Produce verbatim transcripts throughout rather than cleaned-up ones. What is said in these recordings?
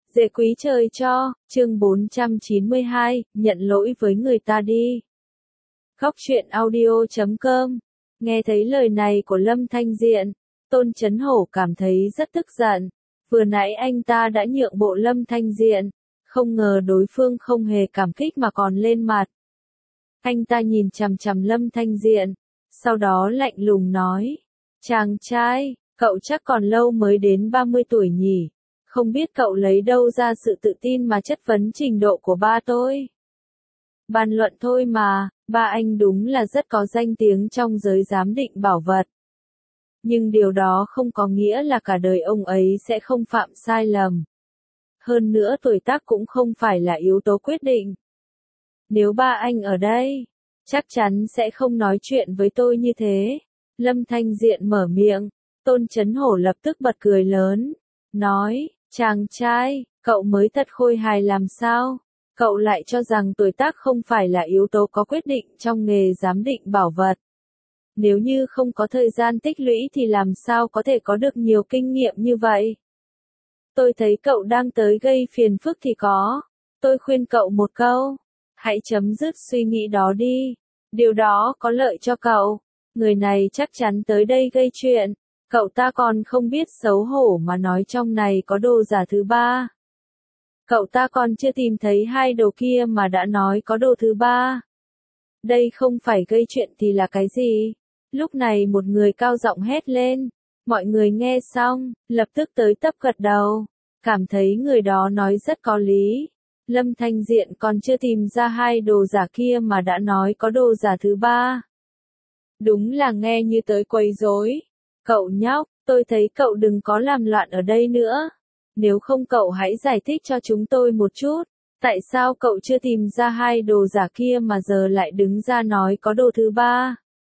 Dễ quý trời cho, chương bốn trăm chín mươi hai, nhận lỗi với người ta đi. Góc truyện audio chấm com. Nghe thấy lời này của Lâm Thanh Diện, Tôn Chấn Hổ cảm thấy rất tức giận. Vừa nãy anh ta đã nhượng bộ Lâm Thanh Diện, không ngờ đối phương không hề cảm kích mà còn lên mặt. Anh ta nhìn chằm chằm Lâm Thanh Diện, sau đó lạnh lùng nói, chàng trai, cậu chắc còn lâu mới đến ba mươi tuổi nhỉ, không biết cậu lấy đâu ra sự tự tin mà chất vấn trình độ của ba tôi. Bàn luận thôi mà, ba anh đúng là rất có danh tiếng trong giới giám định bảo vật. Nhưng điều đó không có nghĩa là cả đời ông ấy sẽ không phạm sai lầm. Hơn nữa tuổi tác cũng không phải là yếu tố quyết định. Nếu ba anh ở đây, chắc chắn sẽ không nói chuyện với tôi như thế. Lâm Thanh Diện mở miệng, Tôn Chấn Hổ lập tức bật cười lớn, nói, chàng trai, cậu mới thật khôi hài làm sao? Cậu lại cho rằng tuổi tác không phải là yếu tố có quyết định trong nghề giám định bảo vật. Nếu như không có thời gian tích lũy thì làm sao có thể có được nhiều kinh nghiệm như vậy? Tôi thấy cậu đang tới gây phiền phức thì có. Tôi khuyên cậu một câu. Hãy chấm dứt suy nghĩ đó đi. Điều đó có lợi cho cậu. Người này chắc chắn tới đây gây chuyện. Cậu ta còn không biết xấu hổ mà nói trong này có đồ giả thứ ba. Cậu ta còn chưa tìm thấy hai đồ kia mà đã nói có đồ thứ ba. Đây không phải gây chuyện thì là cái gì? Lúc này một người cao giọng hét lên. Mọi người nghe xong, lập tức tới tấp gật đầu. Cảm thấy người đó nói rất có lý. Lâm Thanh Diện còn chưa tìm ra hai đồ giả kia mà đã nói có đồ giả thứ ba. Đúng là nghe như tới quấy rối. Cậu nhóc, tôi thấy cậu đừng có làm loạn ở đây nữa. Nếu không cậu hãy giải thích cho chúng tôi một chút. Tại sao cậu chưa tìm ra hai đồ giả kia mà giờ lại đứng ra nói có đồ thứ ba?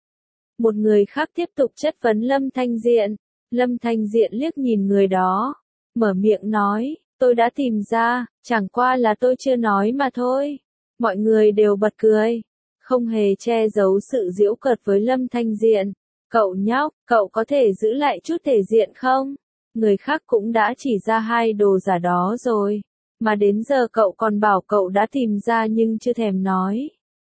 Một người khác tiếp tục chất vấn Lâm Thanh Diện. Lâm Thanh Diện liếc nhìn người đó. Mở miệng nói, tôi đã tìm ra, chẳng qua là tôi chưa nói mà thôi. Mọi người đều bật cười. Không hề che giấu sự giễu cợt với Lâm Thanh Diện. Cậu nhóc, cậu có thể giữ lại chút thể diện không? Người khác cũng đã chỉ ra hai đồ giả đó rồi. Mà đến giờ cậu còn bảo cậu đã tìm ra nhưng chưa thèm nói.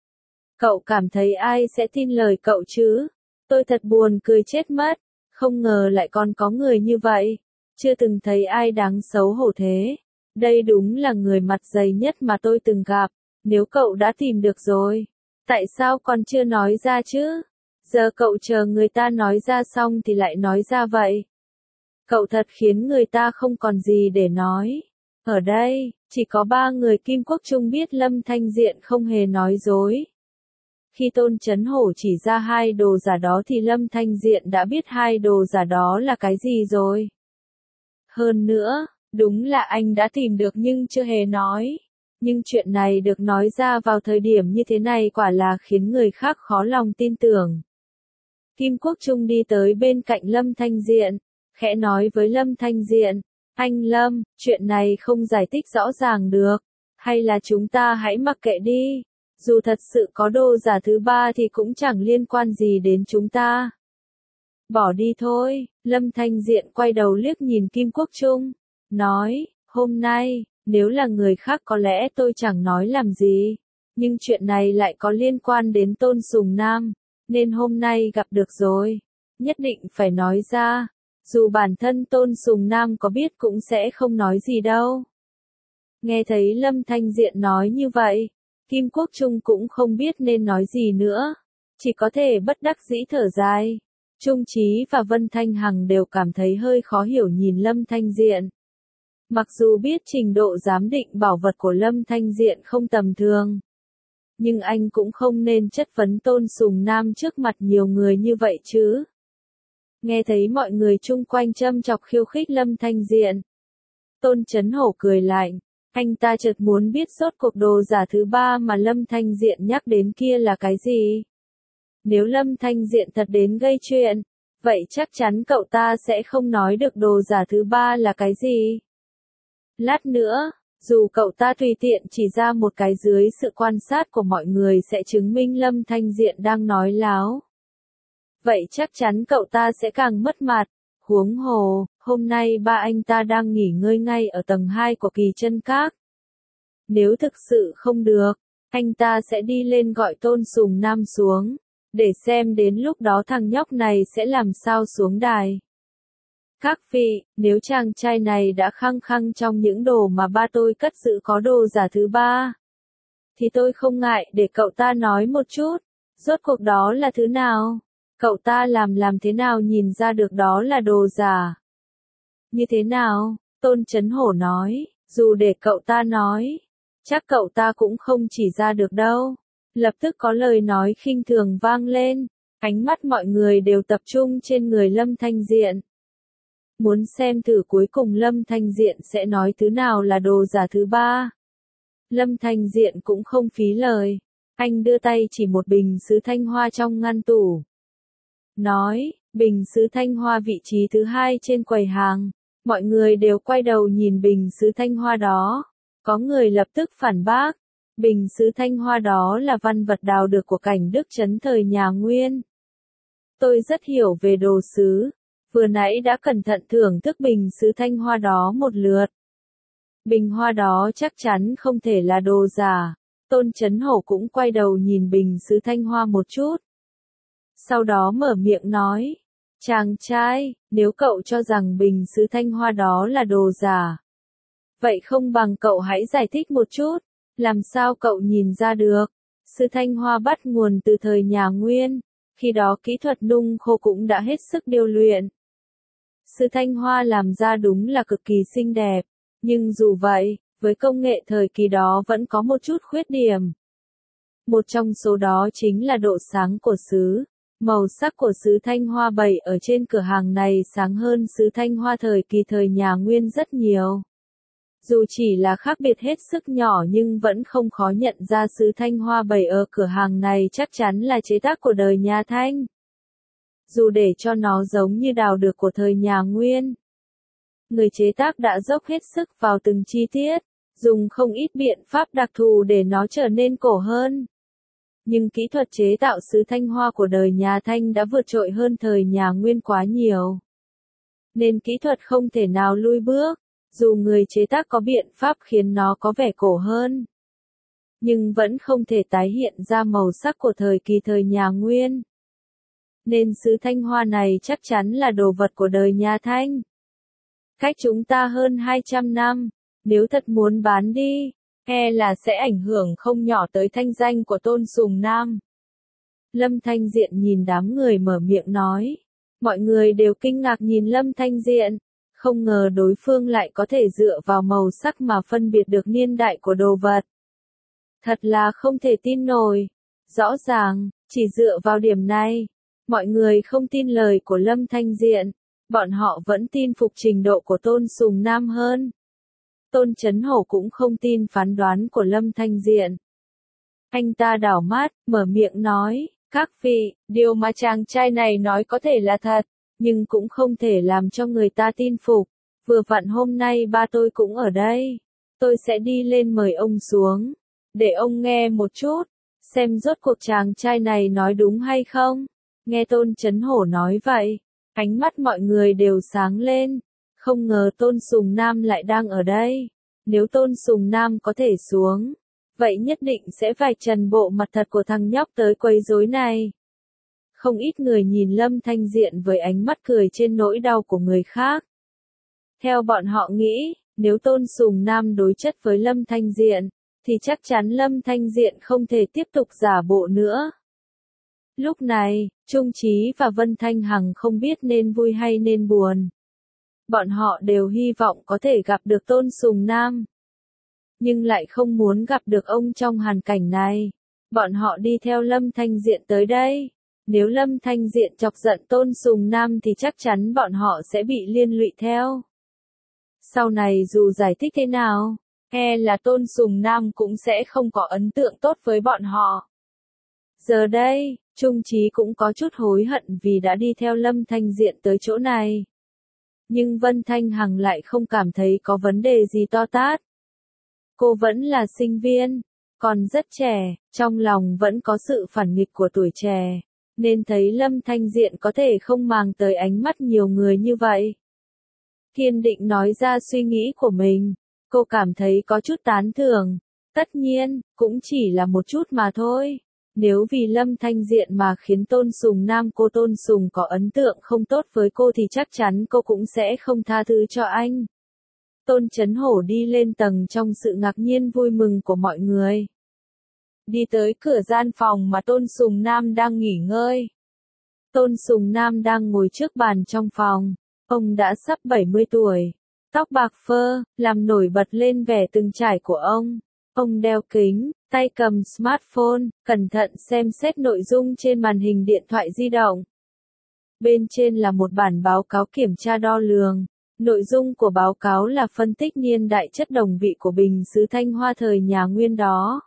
Cậu cảm thấy ai sẽ tin lời cậu chứ? Tôi thật buồn cười chết mất. Không ngờ lại còn có người như vậy. Chưa từng thấy ai đáng xấu hổ thế. Đây đúng là người mặt dày nhất mà tôi từng gặp. Nếu cậu đã tìm được rồi, tại sao còn chưa nói ra chứ? Giờ cậu chờ người ta nói ra xong thì lại nói ra vậy. Cậu thật khiến người ta không còn gì để nói. Ở đây, chỉ có ba người Kim Quốc Trung biết Lâm Thanh Diện không hề nói dối. Khi Tôn Chấn Hổ chỉ ra hai đồ giả đó thì Lâm Thanh Diện đã biết hai đồ giả đó là cái gì rồi. Hơn nữa, đúng là anh đã tìm được nhưng chưa hề nói. Nhưng chuyện này được nói ra vào thời điểm như thế này quả là khiến người khác khó lòng tin tưởng. Kim Quốc Trung đi tới bên cạnh Lâm Thanh Diện, khẽ nói với Lâm Thanh Diện, anh Lâm, chuyện này không giải thích rõ ràng được, hay là chúng ta hãy mặc kệ đi, dù thật sự có đồ giả thứ ba thì cũng chẳng liên quan gì đến chúng ta. Bỏ đi thôi, Lâm Thanh Diện quay đầu liếc nhìn Kim Quốc Trung, nói, hôm nay, nếu là người khác có lẽ tôi chẳng nói làm gì, nhưng chuyện này lại có liên quan đến Tôn Sùng Nam, nên hôm nay gặp được rồi, nhất định phải nói ra, dù bản thân Tôn Sùng Nam có biết cũng sẽ không nói gì đâu. Nghe thấy Lâm Thanh Diện nói như vậy, Kim Quốc Trung cũng không biết nên nói gì nữa, chỉ có thể bất đắc dĩ thở dài. Trung Chí và Vân Thanh Hằng đều cảm thấy hơi khó hiểu nhìn Lâm Thanh Diện. Mặc dù biết trình độ giám định bảo vật của Lâm Thanh Diện không tầm thường, nhưng anh cũng không nên chất vấn Tôn Sùng Nam trước mặt nhiều người như vậy chứ. Nghe thấy mọi người chung quanh châm chọc khiêu khích Lâm Thanh Diện, Tôn Chấn Hổ cười lạnh, anh ta chợt muốn biết rốt cuộc đồ giả thứ ba mà Lâm Thanh Diện nhắc đến kia là cái gì. Nếu Lâm Thanh Diện thật đến gây chuyện, vậy chắc chắn cậu ta sẽ không nói được đồ giả thứ ba là cái gì. Lát nữa, dù cậu ta tùy tiện chỉ ra một cái dưới sự quan sát của mọi người sẽ chứng minh Lâm Thanh Diện đang nói láo. Vậy chắc chắn cậu ta sẽ càng mất mặt, Huống hồ, hôm nay ba anh ta đang nghỉ ngơi ngay ở tầng hai của Kỳ Chân Các. Nếu thực sự không được, anh ta sẽ đi lên gọi Tôn Sùng Nam xuống, để xem đến lúc đó thằng nhóc này sẽ làm sao xuống đài. Các vị, nếu chàng trai này đã khăng khăng trong những đồ mà ba tôi cất giữ có đồ giả thứ ba, thì tôi không ngại để cậu ta nói một chút, rốt cuộc đó là thứ nào? Cậu ta làm làm thế nào nhìn ra được đó là đồ giả? Như thế nào? Tôn Chấn Hổ nói, dù để cậu ta nói, chắc cậu ta cũng không chỉ ra được đâu. Lập tức có lời nói khinh thường vang lên, ánh mắt mọi người đều tập trung trên người Lâm Thanh Diện. Muốn xem thử cuối cùng Lâm Thanh Diện sẽ nói thứ nào là đồ giả thứ ba. Lâm Thanh Diện cũng không phí lời, anh đưa tay chỉ một bình sứ thanh hoa trong ngăn tủ. Nói, bình sứ thanh hoa vị trí thứ hai trên quầy hàng, mọi người đều quay đầu nhìn bình sứ thanh hoa đó. Có người lập tức phản bác, bình sứ thanh hoa đó là văn vật đào được của cảnh Đức Trấn thời nhà Nguyên. Tôi rất hiểu về đồ sứ, vừa nãy đã cẩn thận thưởng thức bình sứ thanh hoa đó một lượt. Bình hoa đó chắc chắn không thể là đồ giả. Tôn Chấn Hổ cũng quay đầu nhìn bình sứ thanh hoa một chút. Sau đó mở miệng nói, chàng trai, nếu cậu cho rằng bình sứ thanh hoa đó là đồ giả, vậy không bằng cậu hãy giải thích một chút, làm sao cậu nhìn ra được? Sứ thanh hoa bắt nguồn từ thời nhà Nguyên, khi đó kỹ thuật nung khô cũng đã hết sức điêu luyện. Sứ thanh hoa làm ra đúng là cực kỳ xinh đẹp, nhưng dù vậy, với công nghệ thời kỳ đó vẫn có một chút khuyết điểm. Một trong số đó chính là độ sáng của sứ. Màu sắc của sứ thanh hoa bày ở trên cửa hàng này sáng hơn sứ thanh hoa thời kỳ thời nhà Nguyên rất nhiều. Dù chỉ là khác biệt hết sức nhỏ nhưng vẫn không khó nhận ra sứ thanh hoa bày ở cửa hàng này chắc chắn là chế tác của đời nhà Thanh. Dù để cho nó giống như đào được của thời nhà Nguyên, người chế tác đã dốc hết sức vào từng chi tiết, dùng không ít biện pháp đặc thù để nó trở nên cổ hơn. Nhưng kỹ thuật chế tạo sứ thanh hoa của đời nhà Thanh đã vượt trội hơn thời nhà Nguyên quá nhiều. Nên kỹ thuật không thể nào lui bước, dù người chế tác có biện pháp khiến nó có vẻ cổ hơn, nhưng vẫn không thể tái hiện ra màu sắc của thời kỳ thời nhà Nguyên. Nên sứ thanh hoa này chắc chắn là đồ vật của đời nhà Thanh. Cách chúng ta hơn hai trăm năm, nếu thật muốn bán đi, e là sẽ ảnh hưởng không nhỏ tới thanh danh của Tôn Sùng Nam. Lâm Thanh Diện nhìn đám người mở miệng nói. Mọi người đều kinh ngạc nhìn Lâm Thanh Diện, không ngờ đối phương lại có thể dựa vào màu sắc mà phân biệt được niên đại của đồ vật. Thật là không thể tin nổi. Rõ ràng, chỉ dựa vào điểm này, mọi người không tin lời của Lâm Thanh Diện, bọn họ vẫn tin phục trình độ của Tôn Sùng Nam hơn. Tôn Chấn Hổ cũng không tin phán đoán của Lâm Thanh Diện. Anh ta đảo mắt, mở miệng nói, các vị, điều mà chàng trai này nói có thể là thật, nhưng cũng không thể làm cho người ta tin phục. Vừa vặn hôm nay ba tôi cũng ở đây. Tôi sẽ đi lên mời ông xuống, để ông nghe một chút, xem rốt cuộc chàng trai này nói đúng hay không. Nghe Tôn Chấn Hổ nói vậy, ánh mắt mọi người đều sáng lên. Không ngờ Tôn Sùng Nam lại đang ở đây. Nếu Tôn Sùng Nam có thể xuống, vậy nhất định sẽ vạch trần bộ mặt thật của thằng nhóc tới quấy rối này. Không ít người nhìn Lâm Thanh Diện với ánh mắt cười trên nỗi đau của người khác. Theo bọn họ nghĩ, nếu Tôn Sùng Nam đối chất với Lâm Thanh Diện, thì chắc chắn Lâm Thanh Diện không thể tiếp tục giả bộ nữa. Lúc này, Trung Chí và Vân Thanh Hằng không biết nên vui hay nên buồn. Bọn họ đều hy vọng có thể gặp được Tôn Sùng Nam, nhưng lại không muốn gặp được ông trong hoàn cảnh này. Bọn họ đi theo Lâm Thanh Diện tới đây. Nếu Lâm Thanh Diện chọc giận Tôn Sùng Nam thì chắc chắn bọn họ sẽ bị liên lụy theo. Sau này dù giải thích thế nào, e là Tôn Sùng Nam cũng sẽ không có ấn tượng tốt với bọn họ. Giờ đây, Trung Chí cũng có chút hối hận vì đã đi theo Lâm Thanh Diện tới chỗ này. Nhưng Vân Thanh Hằng lại không cảm thấy có vấn đề gì to tát. Cô vẫn là sinh viên, còn rất trẻ, trong lòng vẫn có sự phản nghịch của tuổi trẻ. nên thấy Lâm Thanh Diện có thể không màng tới ánh mắt nhiều người như vậy. Kiên định nói ra suy nghĩ của mình, cô cảm thấy có chút tán thưởng. Tất nhiên, cũng chỉ là một chút mà thôi. Nếu vì Lâm Thanh Diện mà khiến Tôn Sùng Nam cô Tôn Sùng có ấn tượng không tốt với cô thì chắc chắn cô cũng sẽ không tha thứ cho anh. Tôn Chấn Hổ đi lên tầng trong sự ngạc nhiên vui mừng của mọi người. Đi tới cửa gian phòng mà Tôn Sùng Nam đang nghỉ ngơi. Tôn Sùng Nam đang ngồi trước bàn trong phòng. Ông đã sắp bảy mươi tuổi. Tóc bạc phơ, làm nổi bật lên vẻ từng trải của ông. Ông đeo kính, tay cầm smartphone, cẩn thận xem xét nội dung trên màn hình điện thoại di động. Bên trên là một bản báo cáo kiểm tra đo lường. Nội dung của báo cáo là phân tích niên đại chất đồng vị của bình sứ Thanh Hoa thời nhà Nguyên đó.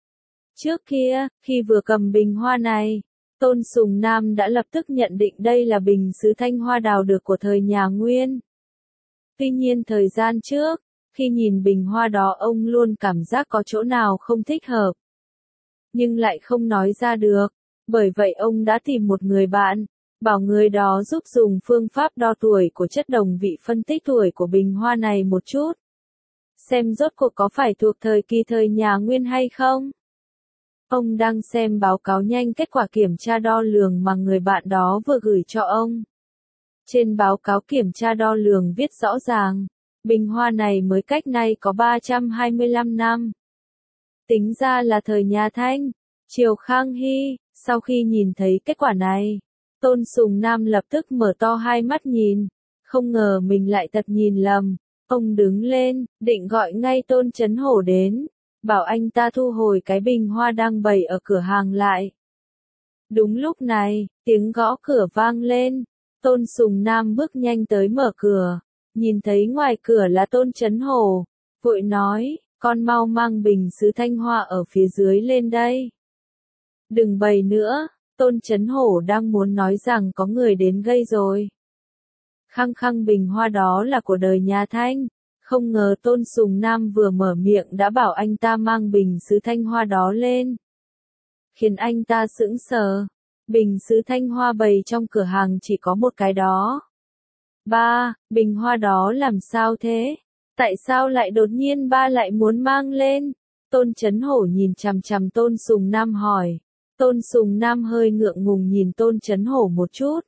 Trước kia, khi vừa cầm bình hoa này, Tôn Sùng Nam đã lập tức nhận định đây là bình sứ Thanh Hoa đào được của thời nhà Nguyên. Tuy nhiên thời gian trước, khi nhìn bình hoa đó ông luôn cảm giác có chỗ nào không thích hợp. Nhưng lại không nói ra được, bởi vậy ông đã tìm một người bạn, bảo người đó giúp dùng phương pháp đo tuổi của chất đồng vị phân tích tuổi của bình hoa này một chút. Xem rốt cuộc có phải thuộc thời kỳ thời nhà Nguyên hay không? Ông đang xem báo cáo nhanh kết quả kiểm tra đo lường mà người bạn đó vừa gửi cho ông. Trên báo cáo kiểm tra đo lường viết rõ ràng, bình hoa này mới cách nay có ba trăm hai mươi lăm năm. Tính ra là thời nhà Thanh, triều Khang Hy. Sau khi nhìn thấy kết quả này, Tôn Sùng Nam lập tức mở to hai mắt nhìn, không ngờ mình lại thật nhìn lầm. Ông đứng lên, định gọi ngay Tôn Chấn Hổ đến, bảo anh ta thu hồi cái bình hoa đang bày ở cửa hàng lại. Đúng lúc này, tiếng gõ cửa vang lên. Tôn Sùng Nam bước nhanh tới mở cửa, nhìn thấy ngoài cửa là Tôn Chấn Hổ, vội nói, con mau mang bình sứ Thanh Hoa ở phía dưới lên đây. Đừng bày nữa, Tôn Chấn Hổ đang muốn nói rằng có người đến gây rồi. Khăng khăng bình hoa đó là của đời nhà Thanh, không ngờ Tôn Sùng Nam vừa mở miệng đã bảo anh ta mang bình sứ Thanh Hoa đó lên. Khiến anh ta sững sờ. Bình sứ Thanh Hoa bày trong cửa hàng chỉ có một cái đó. Ba, bình hoa đó làm sao thế? Tại sao lại đột nhiên ba lại muốn mang lên? Tôn Chấn Hổ nhìn chằm chằm Tôn Sùng Nam hỏi. Tôn Sùng Nam hơi ngượng ngùng nhìn Tôn Chấn Hổ một chút.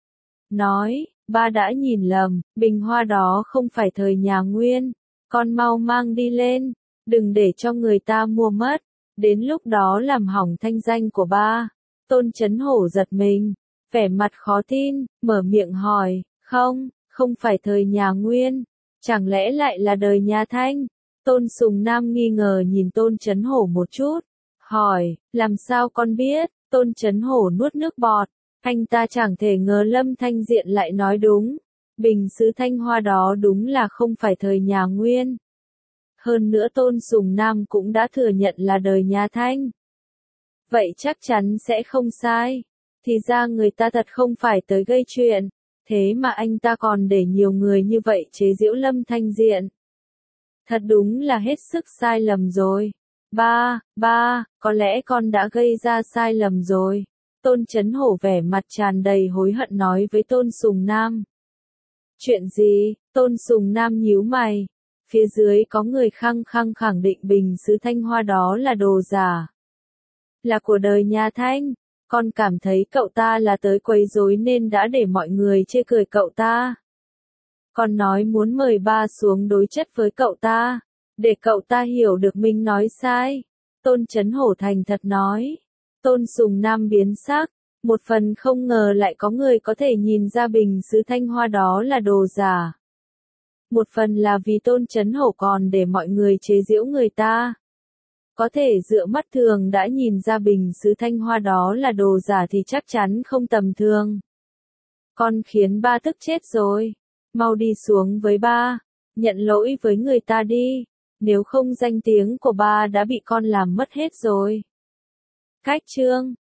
Nói, ba đã nhìn lầm, bình hoa đó không phải thời nhà Nguyên. Con mau mang đi lên, đừng để cho người ta mua mất. Đến lúc đó làm hỏng thanh danh của ba. Tôn Chấn Hổ giật mình, vẻ mặt khó tin, mở miệng hỏi, không, không phải thời nhà Nguyên, chẳng lẽ lại là đời nhà Thanh? Tôn Sùng Nam nghi ngờ nhìn Tôn Chấn Hổ một chút, hỏi, làm sao con biết? Tôn Chấn Hổ nuốt nước bọt, anh ta chẳng thể ngờ Lâm Thanh Diện lại nói đúng, bình sứ Thanh Hoa đó đúng là không phải thời nhà Nguyên. Hơn nữa Tôn Sùng Nam cũng đã thừa nhận là đời nhà Thanh. Vậy chắc chắn sẽ không sai. Thì ra người ta thật không phải tới gây chuyện. Thế mà anh ta còn để nhiều người như vậy chế giễu Lâm Thanh Diện. Thật đúng là hết sức sai lầm rồi. Ba, ba, có lẽ con đã gây ra sai lầm rồi. Tôn Chấn Hổ vẻ mặt tràn đầy hối hận nói với Tôn Sùng Nam. Chuyện gì? Tôn Sùng Nam nhíu mày. Phía dưới có người khăng khăng khẳng định bình sứ Thanh Hoa đó là đồ giả. Là của đời nhà Thanh, con cảm thấy cậu ta là tới quấy rối nên đã để mọi người chê cười cậu ta. Con nói muốn mời ba xuống đối chất với cậu ta, để cậu ta hiểu được mình nói sai. Tôn Chấn Hổ thành thật nói. Tôn Sùng Nam biến sắc, một phần không ngờ lại có người có thể nhìn ra bình sứ Thanh Hoa đó là đồ giả. Một phần là vì Tôn Chấn Hổ còn để mọi người chế giễu người ta. Có thể dựa mắt thường đã nhìn ra bình sứ Thanh Hoa đó là đồ giả thì chắc chắn không tầm thường. Con khiến ba tức chết rồi. Mau đi xuống với ba, nhận lỗi với người ta đi. Nếu không danh tiếng của ba đã bị con làm mất hết rồi. Cách chương